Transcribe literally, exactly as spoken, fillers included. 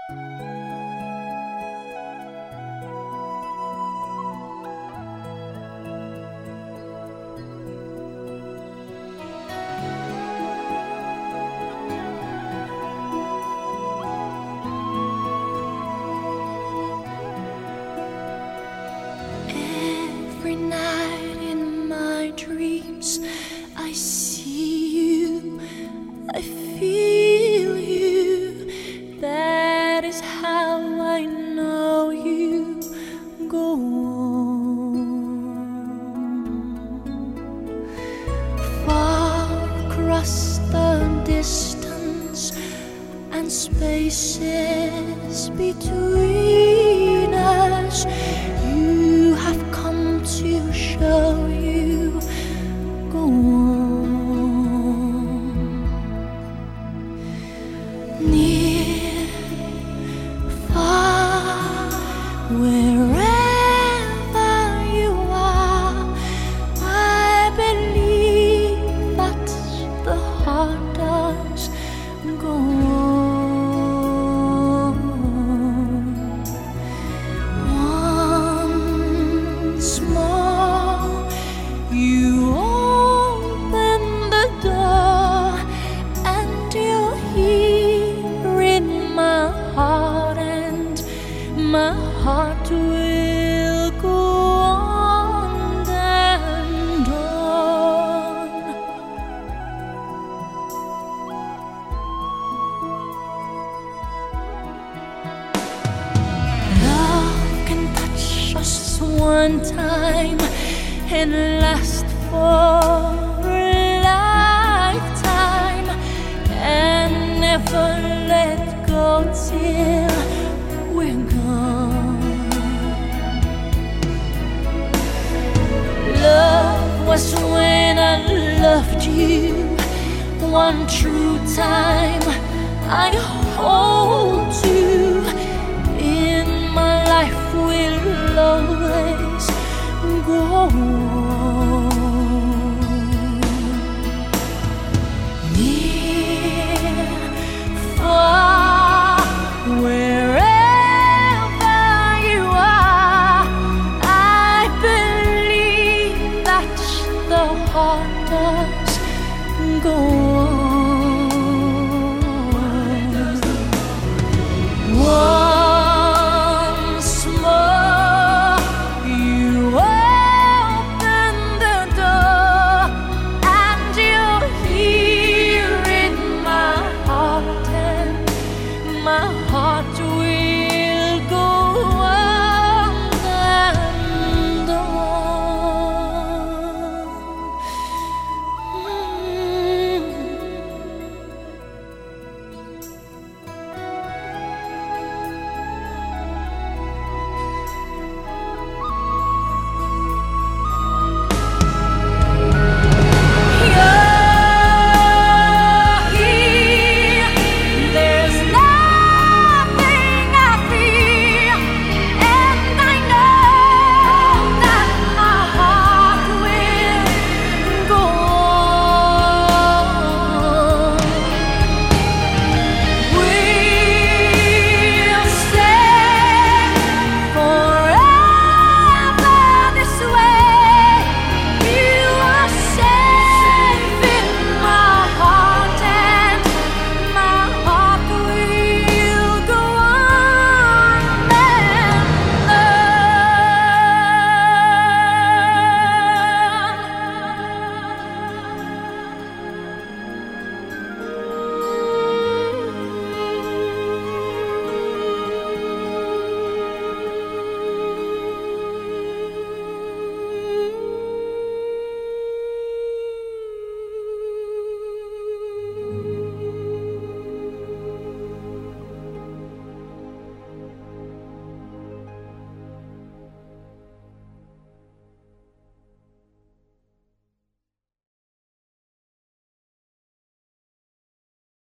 Every night in my dreams, I see you, I feel you. That is how I know you. Go on. Far across the distance and spaces between us, you have come to show you. Go on. Near, far, wherever you are, I believe that the heart does. Go on. Once more, you open the door, and you're here in my heart, and my heart will go on and on. Love can touch us one time and last for a lifetime, and never let go till we're gone. Love was when I loved you one true time. I hold you in my life, will always go on. Near, far, wherever you are, I believe that the heart does go on. Once more, you open the door, and you're here in my heart, and my heart